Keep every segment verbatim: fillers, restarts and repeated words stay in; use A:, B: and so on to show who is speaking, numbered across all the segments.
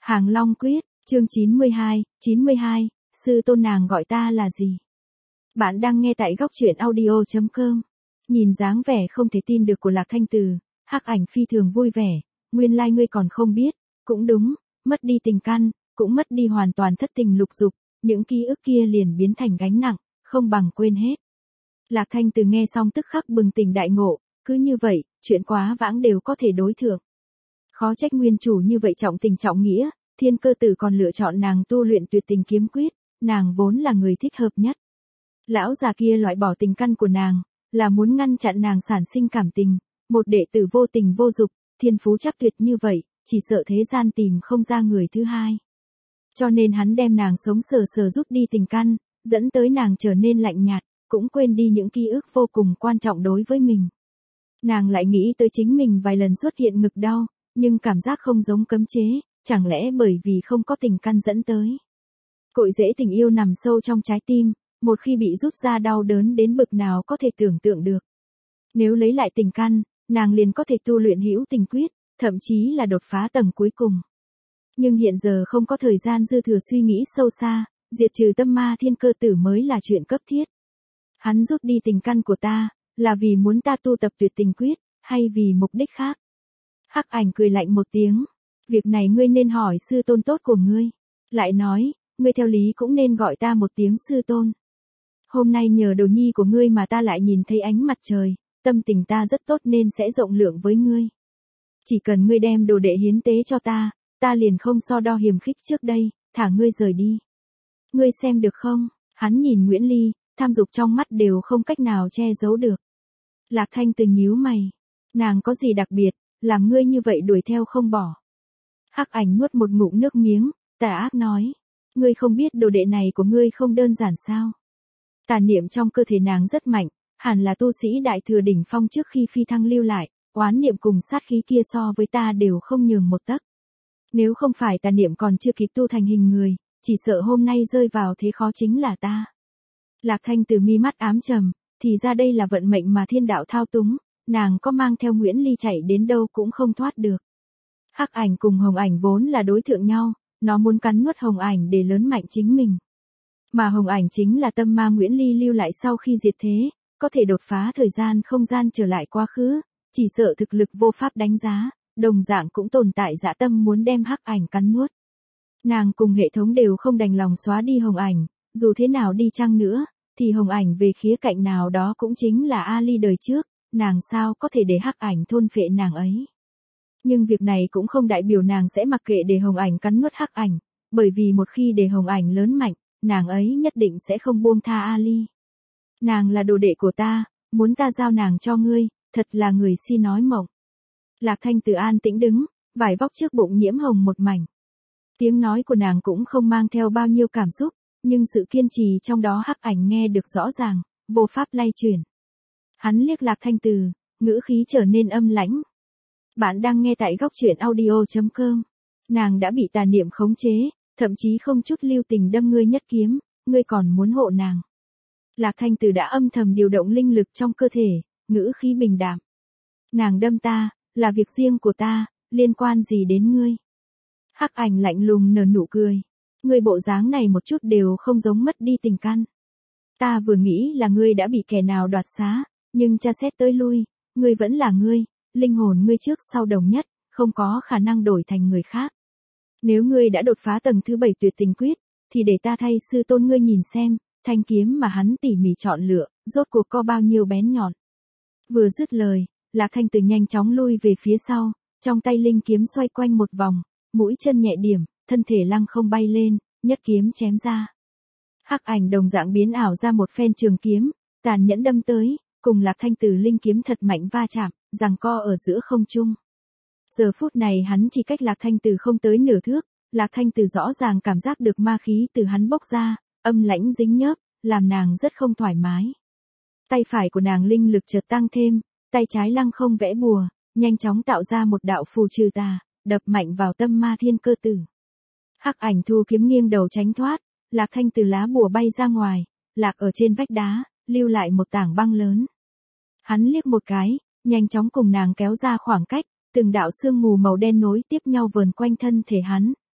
A: Hàng Long Quyết, chương chín mươi hai, chín mươi hai, sư tôn nàng gọi ta là gì? Bạn đang nghe tại góc truyện audio chấm com. Nhìn dáng vẻ không thể tin được của Lạc Thanh Từ, Hắc Ảnh phi thường vui vẻ, nguyên lai like ngươi còn không biết, cũng đúng, mất đi tình căn, cũng mất đi hoàn toàn thất tình lục dục, những ký ức kia liền biến thành gánh nặng, không bằng quên hết. Lạc Thanh Từ nghe xong tức khắc bừng tỉnh đại ngộ, cứ như vậy, chuyện quá vãng đều có thể đối thượng. Khó trách nguyên chủ như vậy trọng tình trọng nghĩa, Thiên Cơ Tử còn lựa chọn nàng tu luyện tuyệt tình kiếm quyết, nàng vốn là người thích hợp nhất. Lão già kia loại bỏ tình căn của nàng, là muốn ngăn chặn nàng sản sinh cảm tình, một đệ tử vô tình vô dục, thiên phú chắc tuyệt như vậy, chỉ sợ thế gian tìm không ra người thứ hai. Cho nên hắn đem nàng sống sờ sờ rút đi tình căn, dẫn tới nàng trở nên lạnh nhạt, cũng quên đi những ký ức vô cùng quan trọng đối với mình. Nàng lại nghĩ tới chính mình vài lần xuất hiện ngực đau, nhưng cảm giác không giống cấm chế, chẳng lẽ bởi vì không có tình căn dẫn tới. Cội rễ tình yêu nằm sâu trong trái tim, một khi bị rút ra đau đớn đến bực nào có thể tưởng tượng được. Nếu lấy lại tình căn, nàng liền có thể tu luyện hữu tình quyết, thậm chí là đột phá tầng cuối cùng. Nhưng hiện giờ không có thời gian dư thừa suy nghĩ sâu xa, diệt trừ tâm ma Thiên Cơ Tử mới là chuyện cấp thiết. Hắn rút đi tình căn của ta, là vì muốn ta tu tập tuyệt tình quyết, hay vì mục đích khác? Hắc Ảnh cười lạnh một tiếng, việc này ngươi nên hỏi sư tôn tốt của ngươi. Lại nói, ngươi theo lý cũng nên gọi ta một tiếng sư tôn. Hôm nay nhờ đồ nhi của ngươi mà ta lại nhìn thấy ánh mặt trời, tâm tình ta rất tốt nên sẽ rộng lượng với ngươi. Chỉ cần ngươi đem đồ đệ hiến tế cho ta, ta liền không so đo hiềm khích trước đây, thả ngươi rời đi. Ngươi xem được không? Hắn nhìn Nguyễn Ly, tham dục trong mắt đều không cách nào che giấu được. Lạc Thanh Từ nhíu mày, nàng có gì đặc biệt, làm ngươi như vậy đuổi theo không bỏ? Hắc Ảnh nuốt một ngụm nước miếng, tà ác nói, ngươi không biết đồ đệ này của ngươi không đơn giản sao? Tà niệm trong cơ thể nàng rất mạnh, hẳn là tu sĩ đại thừa đỉnh phong trước khi phi thăng lưu lại, oán niệm cùng sát khí kia so với ta đều không nhường một tấc. Nếu không phải tà niệm còn chưa kịp tu thành hình người, chỉ sợ hôm nay rơi vào thế khó chính là ta. Lạc Thanh Từ mi mắt ám trầm, thì ra đây là vận mệnh mà thiên đạo thao túng, nàng có mang theo Nguyễn Ly chạy đến đâu cũng không thoát được. Hắc Ảnh cùng Hồng Ảnh vốn là đối thượng nhau, nó muốn cắn nuốt Hồng Ảnh để lớn mạnh chính mình. Mà Hồng Ảnh chính là tâm ma Nguyễn Ly lưu lại sau khi diệt thế, có thể đột phá thời gian không gian trở lại quá khứ, chỉ sợ thực lực vô pháp đánh giá, đồng dạng cũng tồn tại dã tâm muốn đem Hắc Ảnh cắn nuốt. Nàng cùng hệ thống đều không đành lòng xóa đi Hồng Ảnh, dù thế nào đi chăng nữa, thì Hồng Ảnh về khía cạnh nào đó cũng chính là Ali đời trước, nàng sao có thể để Hắc Ảnh thôn phệ nàng ấy. Nhưng việc này cũng không đại biểu nàng sẽ mặc kệ để Hồng Ảnh cắn nuốt Hắc Ảnh, bởi vì một khi để Hồng Ảnh lớn mạnh, nàng ấy nhất định sẽ không buông tha Ali. Nàng là đồ đệ của ta, muốn ta giao nàng cho ngươi, thật là người si nói mộng. Lạc Thanh Từ an tĩnh đứng, vải vóc trước bụng nhiễm hồng một mảnh. Tiếng nói của nàng cũng không mang theo bao nhiêu cảm xúc, nhưng sự kiên trì trong đó Hắc Ảnh nghe được rõ ràng, vô pháp lay chuyển. Hắn liếc Lạc Thanh Từ, ngữ khí trở nên âm lãnh. Bạn đang nghe tại góc truyện audio chấm com. Nàng đã bị tà niệm khống chế, thậm chí không chút lưu tình đâm ngươi nhất kiếm, ngươi còn muốn hộ nàng. Lạc Thanh Từ đã âm thầm điều động linh lực trong cơ thể, ngữ khí bình đạm. Nàng đâm ta, là việc riêng của ta, liên quan gì đến ngươi? Hắc Ảnh lạnh lùng nở nụ cười. Ngươi bộ dáng này một chút đều không giống mất đi tình căn. Ta vừa nghĩ là ngươi đã bị kẻ nào đoạt xá, nhưng tra xét tới lui, ngươi vẫn là ngươi, linh hồn ngươi trước sau đồng nhất, không có khả năng đổi thành người khác. Nếu ngươi đã đột phá tầng thứ bảy tuyệt tình quyết, thì để ta thay sư tôn ngươi nhìn xem, thanh kiếm mà hắn tỉ mỉ chọn lựa, rốt cuộc có bao nhiêu bén nhọn. Vừa dứt lời, Lạc Thanh Từ nhanh chóng lui về phía sau, trong tay linh kiếm xoay quanh một vòng, mũi chân nhẹ điểm, thân thể lăng không bay lên, nhất kiếm chém ra. Hắc Ảnh đồng dạng biến ảo ra một phen trường kiếm, tàn nhẫn đâm tới, cùng Lạc Thanh Từ linh kiếm thật mạnh va chạm, giằng co ở giữa không trung. Giờ phút này hắn chỉ cách Lạc Thanh Từ không tới nửa thước, Lạc Thanh Từ rõ ràng cảm giác được ma khí từ hắn bốc ra, âm lãnh dính nhớp, làm nàng rất không thoải mái. Tay phải của nàng linh lực chợt tăng thêm, tay trái lăng không vẽ bùa, nhanh chóng tạo ra một đạo phù trừ tà, đập mạnh vào tâm ma Thiên Cơ Tử. Hắc Ảnh thu kiếm nghiêng đầu tránh thoát, Lạc Thanh Từ lá bùa bay ra ngoài, lạc ở trên vách đá, lưu lại một tảng băng lớn. Hắn liếc một cái, nhanh chóng cùng nàng kéo ra khoảng cách, từng đạo sương mù màu đen nối tiếp nhau vờn quanh thân thể hắn,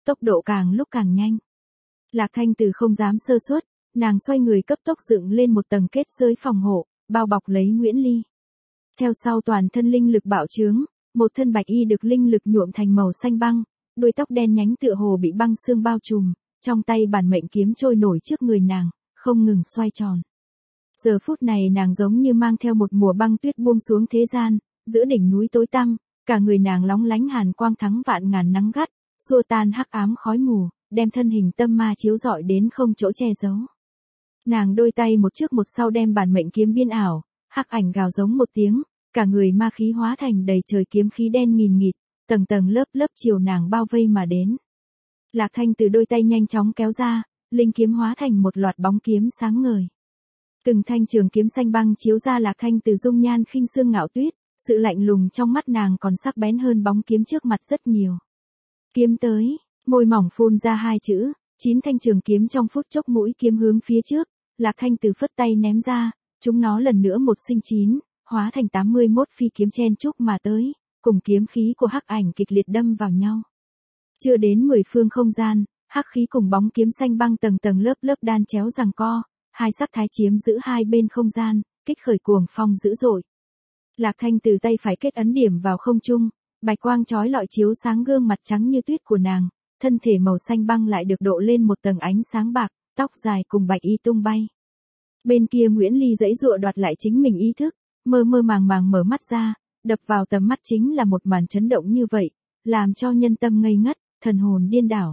A: tốc độ càng lúc càng nhanh. Lạc Thanh Từ không dám sơ suất, nàng xoay người cấp tốc dựng lên một tầng kết giới phòng hộ, bao bọc lấy Nguyễn Ly. Theo sau toàn thân linh lực bạo trướng, một thân bạch y được linh lực nhuộm thành màu xanh băng, đuôi tóc đen nhánh tựa hồ bị băng xương bao trùm, trong tay bản mệnh kiếm trôi nổi trước người nàng, không ngừng xoay tròn. Giờ phút này nàng giống như mang theo một mùa băng tuyết buông xuống thế gian, giữa đỉnh núi tối tăm, cả người nàng lóng lánh hàn quang thắng vạn ngàn nắng gắt, xua tan hắc ám khói mù, đem thân hình tâm ma chiếu rọi đến không chỗ che giấu. Nàng đôi tay một trước một sau đem bản mệnh kiếm biên ảo, hắc ảnh gào giống một tiếng, cả người ma khí hóa thành đầy trời kiếm khí đen nghìn nghịt, tầng tầng lớp lớp chiều nàng bao vây mà đến. Lạc Thanh Từ đôi tay nhanh chóng kéo ra, linh kiếm hóa thành một loạt bóng kiếm sáng ngời. Từng thanh trường kiếm xanh băng chiếu ra Lạc Thanh Từ dung nhan khinh sương ngạo tuyết, sự lạnh lùng trong mắt nàng còn sắc bén hơn bóng kiếm trước mặt rất nhiều. Kiếm tới, môi mỏng phun ra hai chữ, chín thanh trường kiếm trong phút chốc mũi kiếm hướng phía trước, Lạc Thanh Từ phất tay ném ra, chúng nó lần nữa một sinh chín, hóa thành tám mươi mốt phi kiếm chen chúc mà tới, cùng kiếm khí của hắc ảnh kịch liệt đâm vào nhau. Chưa đến mười phương không gian, hắc khí cùng bóng kiếm xanh băng tầng tầng lớp lớp đan chéo giằng co, hai sắc thái chiếm giữ hai bên không gian, kích khởi cuồng phong dữ dội. Lạc Thanh Từ tay phải kết ấn điểm vào không trung, bạch quang chói lọi chiếu sáng gương mặt trắng như tuyết của nàng, thân thể màu xanh băng lại được độ lên một tầng ánh sáng bạc, tóc dài cùng bạch y tung bay. Bên kia Nguyễn Ly giãy giụa đoạt lại chính mình ý thức, mơ mơ màng màng mở mắt ra, đập vào tầm mắt chính là một màn chấn động như vậy, làm cho nhân tâm ngây ngất, thần hồn điên đảo.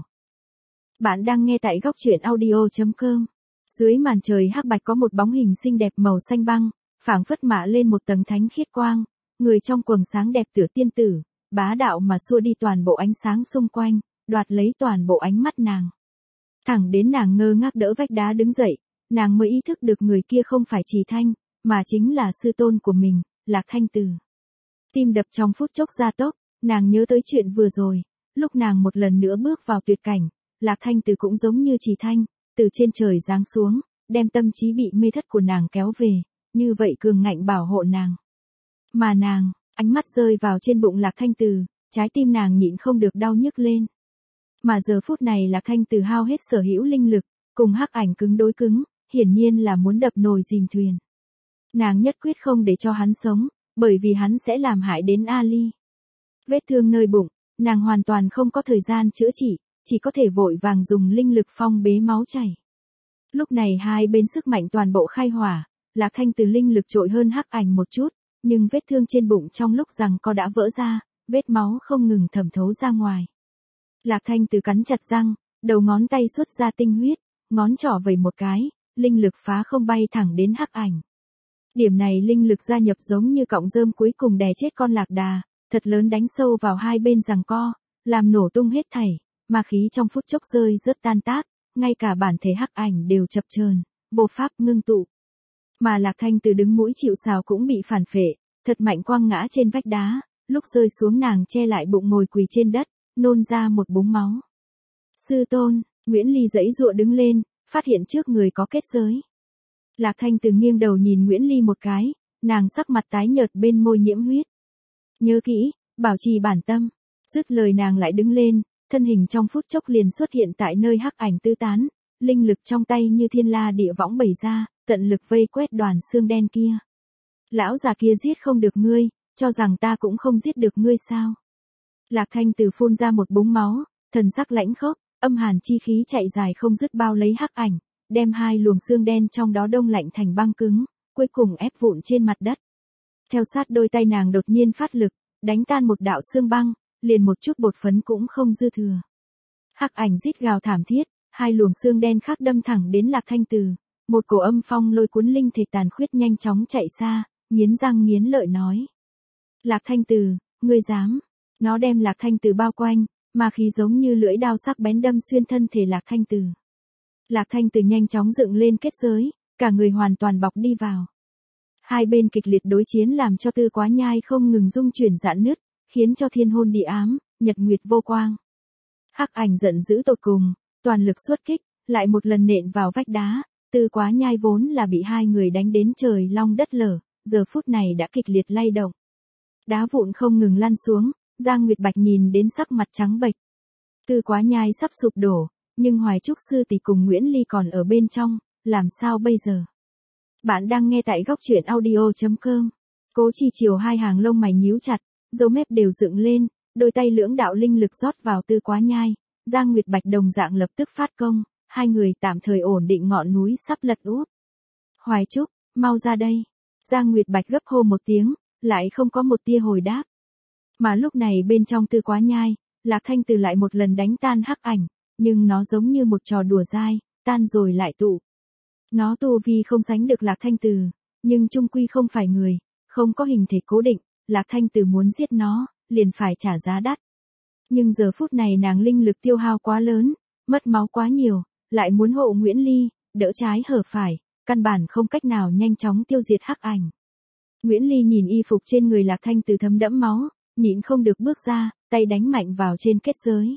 A: Bạn đang nghe tại góc truyện audio chấm com. Dưới màn trời hắc bạch có một bóng hình xinh đẹp màu xanh băng, phảng phất mạ lên một tầng thánh khiết quang, người trong quầng sáng đẹp tựa tiên tử, bá đạo mà xua đi toàn bộ ánh sáng xung quanh, đoạt lấy toàn bộ ánh mắt nàng. Thẳng đến nàng ngơ ngác đỡ vách đá đứng dậy, nàng mới ý thức được người kia không phải Trì Thanh, mà chính là sư tôn của mình, Lạc Thanh Từ. Tim đập trong phút chốc gia tốc, nàng nhớ tới chuyện vừa rồi, lúc nàng một lần nữa bước vào tuyệt cảnh, Lạc Thanh Từ cũng giống như Trì Thanh, từ trên trời giáng xuống, đem tâm trí bị mê thất của nàng kéo về, như vậy cường ngạnh bảo hộ nàng. Mà nàng, ánh mắt rơi vào trên bụng Lạc Thanh Từ, trái tim nàng nhịn không được đau nhức lên. Mà giờ phút này Lạc Thanh Từ hao hết sở hữu linh lực, cùng hắc ảnh cứng đối cứng, hiển nhiên là muốn đập nồi dìm thuyền. Nàng nhất quyết không để cho hắn sống, bởi vì hắn sẽ làm hại đến Ali. Vết thương nơi bụng, nàng hoàn toàn không có thời gian chữa trị, chỉ có thể vội vàng dùng linh lực phong bế máu chảy. Lúc này hai bên sức mạnh toàn bộ khai hỏa, Lạc Thanh Từ linh lực trội hơn hắc ảnh một chút, nhưng vết thương trên bụng trong lúc rằng co đã vỡ ra, vết máu không ngừng thẩm thấu ra ngoài. Lạc Thanh Từ cắn chặt răng, đầu ngón tay xuất ra tinh huyết, ngón trỏ vẩy một cái, linh lực phá không bay thẳng đến hắc ảnh. Điểm này linh lực gia nhập giống như cọng rơm cuối cùng đè chết con lạc đà, thật lớn đánh sâu vào hai bên giằng co, làm nổ tung hết thảy, ma khí trong phút chốc rơi rớt tan tác, ngay cả bản thể hắc ảnh đều chập chờn, vô pháp ngưng tụ. Mà Lạc Thanh Từ đứng mũi chịu sào cũng bị phản phệ, thật mạnh quăng ngã trên vách đá, lúc rơi xuống nàng che lại bụng ngồi quỳ trên đất, nôn ra một búng máu. Sư tôn, Nguyễn Ly giãy giụa đứng lên, phát hiện trước người có kết giới. Lạc Thanh Từ nghiêng đầu nhìn Nguyễn Ly một cái, nàng sắc mặt tái nhợt bên môi nhiễm huyết. Nhớ kỹ, bảo trì bản tâm. Dứt lời nàng lại đứng lên, thân hình trong phút chốc liền xuất hiện tại nơi hắc ảnh tư tán, linh lực trong tay như thiên la địa võng bày ra, tận lực vây quét đoàn xương đen kia. Lão già kia giết không được ngươi, cho rằng ta cũng không giết được ngươi sao? Lạc Thanh Từ phun ra một búng máu, thần sắc lãnh khốc, âm hàn chi khí chạy dài không dứt bao lấy hắc ảnh, đem hai luồng xương đen trong đó đông lạnh thành băng cứng, cuối cùng ép vụn trên mặt đất. Theo sát đôi tay nàng đột nhiên phát lực, đánh tan một đạo xương băng, liền một chút bột phấn cũng không dư thừa. Hắc ảnh rít gào thảm thiết, hai luồng xương đen khác đâm thẳng đến Lạc Thanh Từ, một cổ âm phong lôi cuốn linh thể tàn khuyết nhanh chóng chạy xa, nghiến răng nghiến lợi nói: Lạc Thanh Từ, ngươi dám? Nó đem Lạc Thanh Từ bao quanh, mà khí giống như lưỡi dao sắc bén đâm xuyên thân thể Lạc Thanh Từ. Lạc Thanh Từ nhanh chóng dựng lên kết giới, cả người hoàn toàn bọc đi vào. Hai bên kịch liệt đối chiến làm cho Tư Quá Nhai không ngừng rung chuyển rạn nứt, khiến cho thiên hôn địa ám, nhật nguyệt vô quang. Hắc ảnh giận dữ tột cùng, toàn lực xuất kích, lại một lần nện vào vách đá. Tư Quá Nhai vốn là bị hai người đánh đến trời long đất lở, giờ phút này đã kịch liệt lay động. Đá vụn không ngừng lăn xuống, Giang Nguyệt Bạch nhìn đến sắc mặt trắng bệch. Tư Quá Nhai sắp sụp đổ, nhưng Hoài Trúc sư tỷ cùng Nguyễn Ly còn ở bên trong, làm sao bây giờ? Bạn đang nghe tại góc truyện audio chấm com. Cố Chi Chiều hai hàng lông mày nhíu chặt, dấu mép đều dựng lên, đôi tay lưỡng đạo linh lực rót vào Tư Quá Nhai, Giang Nguyệt Bạch đồng dạng lập tức phát công, hai người tạm thời ổn định ngọn núi sắp lật úp. Hoài Trúc, mau ra đây. Giang Nguyệt Bạch gấp hô một tiếng, lại không có một tia hồi đáp. Mà lúc này bên trong Tư Quá Nhai, Lạc Thanh Từ lại một lần đánh tan hắc ảnh, nhưng nó giống như một trò đùa dai, tan rồi lại tụ. Nó tu vi không sánh được Lạc Thanh Từ, nhưng chung quy không phải người, không có hình thể cố định, Lạc Thanh Từ muốn giết nó, liền phải trả giá đắt. Nhưng giờ phút này nàng linh lực tiêu hao quá lớn, mất máu quá nhiều, lại muốn hộ Nguyễn Ly, đỡ trái hở phải, căn bản không cách nào nhanh chóng tiêu diệt hắc ảnh. Nguyễn Ly nhìn y phục trên người Lạc Thanh Từ thấm đẫm máu, nhịn không được bước ra, tay đánh mạnh vào trên kết giới.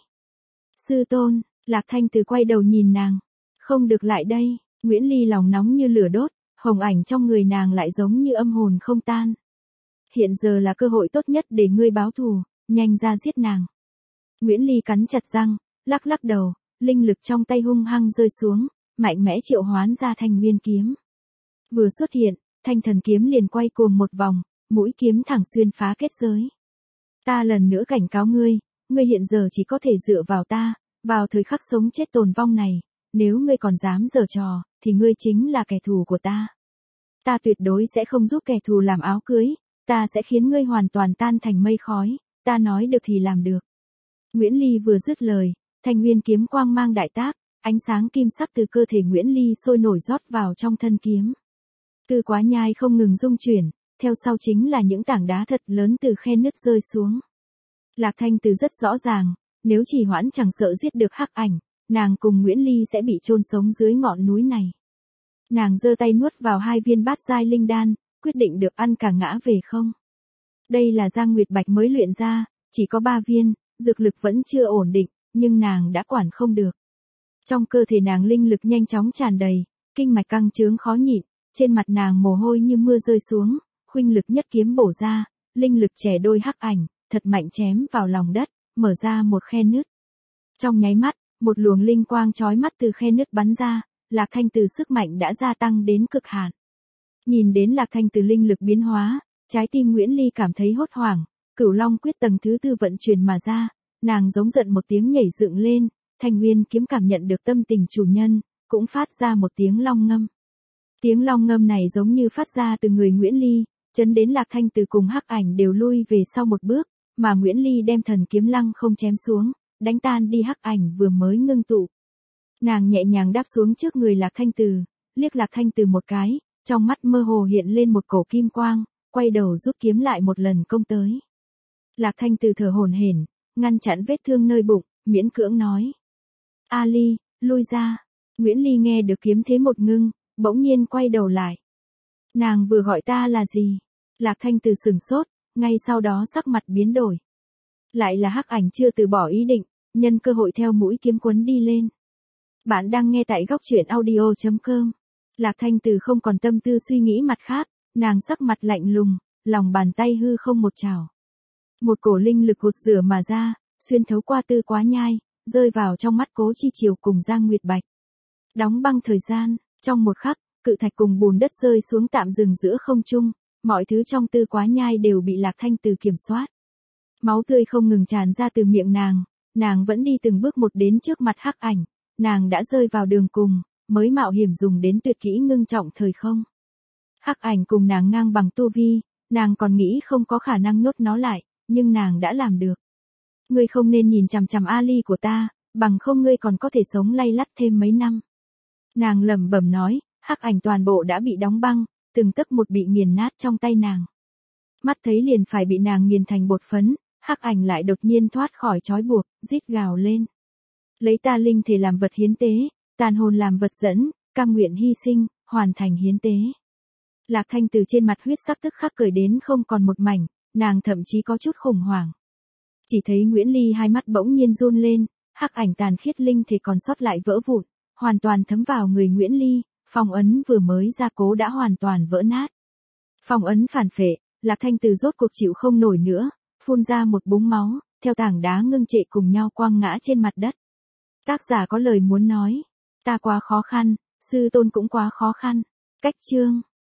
A: Sư tôn, Lạc Thanh Từ quay đầu nhìn nàng. Không được lại đây, Nguyễn Ly lòng nóng như lửa đốt, hồng ảnh trong người nàng lại giống như âm hồn không tan. Hiện giờ là cơ hội tốt nhất để ngươi báo thù, nhanh ra giết nàng. Nguyễn Ly cắn chặt răng, lắc lắc đầu, linh lực trong tay hung hăng rơi xuống, mạnh mẽ triệu hoán ra Thanh Nguyên kiếm. Vừa xuất hiện, Thanh Thần kiếm liền quay cuồng một vòng, mũi kiếm thẳng xuyên phá kết giới. Ta lần nữa cảnh cáo ngươi, ngươi hiện giờ chỉ có thể dựa vào ta, vào thời khắc sống chết tồn vong này, nếu ngươi còn dám giở trò, thì ngươi chính là kẻ thù của ta. Ta tuyệt đối sẽ không giúp kẻ thù làm áo cưới, ta sẽ khiến ngươi hoàn toàn tan thành mây khói, ta nói được thì làm được. Nguyễn Ly vừa dứt lời, Thanh Nguyên kiếm quang mang đại tác, ánh sáng kim sắc từ cơ thể Nguyễn Ly sôi nổi rót vào trong thân kiếm. Tư Quá Nhai không ngừng rung chuyển, theo sau chính là những tảng đá thật lớn từ khe nứt rơi xuống. Lạc Thanh Từ rất rõ ràng, nếu trì hoãn chẳng sợ giết được hắc ảnh, nàng cùng Nguyễn Ly sẽ bị chôn sống dưới ngọn núi này. Nàng giơ tay nuốt vào hai viên bát giai linh đan, quyết định được ăn cả ngã về không. Đây là Giang Nguyệt Bạch mới luyện ra, chỉ có ba viên, dược lực vẫn chưa ổn định, nhưng nàng đã quản không được. Trong cơ thể nàng linh lực nhanh chóng tràn đầy, kinh mạch căng chướng khó nhịn, trên mặt nàng mồ hôi như mưa rơi xuống, khuynh lực nhất kiếm bổ ra, linh lực chẻ đôi hắc ảnh, thật mạnh chém vào lòng đất, mở ra một khe nứt. Trong nháy mắt, một luồng linh quang chói mắt từ khe nứt bắn ra, Lạc Thanh Từ sức mạnh đã gia tăng đến cực hạn. Nhìn đến Lạc Thanh Từ linh lực biến hóa, trái tim Nguyễn Ly cảm thấy hốt hoảng, Cửu Long quyết tầng thứ tư vận chuyển mà ra, nàng giống giận một tiếng nhảy dựng lên, Thanh Nguyên kiếm cảm nhận được tâm tình chủ nhân, cũng phát ra một tiếng long ngâm. Tiếng long ngâm này giống như phát ra từ người Nguyễn Ly, chấn đến Lạc Thanh Từ cùng hắc ảnh đều lui về sau một bước, mà Nguyễn Ly đem thần kiếm lăng không chém xuống, đánh tan đi hắc ảnh vừa mới ngưng tụ. Nàng nhẹ nhàng đáp xuống trước người Lạc Thanh Từ, liếc Lạc Thanh Từ một cái, trong mắt mơ hồ hiện lên một cổ kim quang, quay đầu rút kiếm lại một lần công tới. Lạc Thanh Từ thở hổn hển, ngăn chặn vết thương nơi bụng, miễn cưỡng nói: "A Ly, lui ra." Nguyễn Ly nghe được kiếm thế một ngưng, bỗng nhiên quay đầu lại. Nàng vừa gọi ta là gì? Lạc Thanh Từ sửng sốt, ngay sau đó sắc mặt biến đổi. Lại là hắc ảnh chưa từ bỏ ý định, nhân cơ hội theo mũi kiếm quấn đi lên. Bạn đang nghe tại góc truyện audio chấm com. Lạc Thanh Từ không còn tâm tư suy nghĩ mặt khác, nàng sắc mặt lạnh lùng, lòng bàn tay hư không một trảo. Một cổ linh lực hụt rửa mà ra, xuyên thấu qua Tư Quá Nhai, rơi vào trong mắt Cố Chi Chiều cùng Giang Nguyệt Bạch. Đóng băng thời gian, trong một khắc, cự thạch cùng bùn đất rơi xuống tạm dừng giữa không trung, mọi thứ trong Tư Quá Nhai đều bị Lạc Thanh Từ kiểm soát. Máu tươi không ngừng tràn ra từ miệng nàng, nàng vẫn đi từng bước một đến trước mặt hắc ảnh, nàng đã rơi vào đường cùng, mới mạo hiểm dùng đến tuyệt kỹ ngưng trọng thời không. Hắc ảnh cùng nàng ngang bằng tu vi, nàng còn nghĩ không có khả năng nhốt nó lại, nhưng nàng đã làm được. Ngươi không nên nhìn chằm chằm A Ly của ta, bằng không ngươi còn có thể sống lay lắt thêm mấy năm. Nàng lẩm bẩm nói, hắc ảnh toàn bộ đã bị đóng băng, từng tấc một bị nghiền nát trong tay nàng. Mắt thấy liền phải bị nàng nghiền thành bột phấn, hắc ảnh lại đột nhiên thoát khỏi trói buộc, rít gào lên. Lấy ta linh thể làm vật hiến tế, tàn hồn làm vật dẫn, cam nguyện hy sinh, hoàn thành hiến tế. Lạc Thanh Từ trên mặt huyết sắc tức khắc cởi đến không còn một mảnh, nàng thậm chí có chút khủng hoảng. Chỉ thấy Nguyễn Ly hai mắt bỗng nhiên run lên, hắc ảnh tàn khiết linh thể còn sót lại vỡ vụn, hoàn toàn thấm vào người Nguyễn Ly, phong ấn vừa mới gia cố đã hoàn toàn vỡ nát. Phong ấn phản phệ, Lạc Thanh Từ rốt cuộc chịu không nổi nữa, phun ra một búng máu, theo tảng đá ngưng trệ cùng nhau quăng ngã trên mặt đất. Tác giả có lời muốn nói. Ta quá khó khăn, sư tôn cũng quá khó khăn. Cách chương.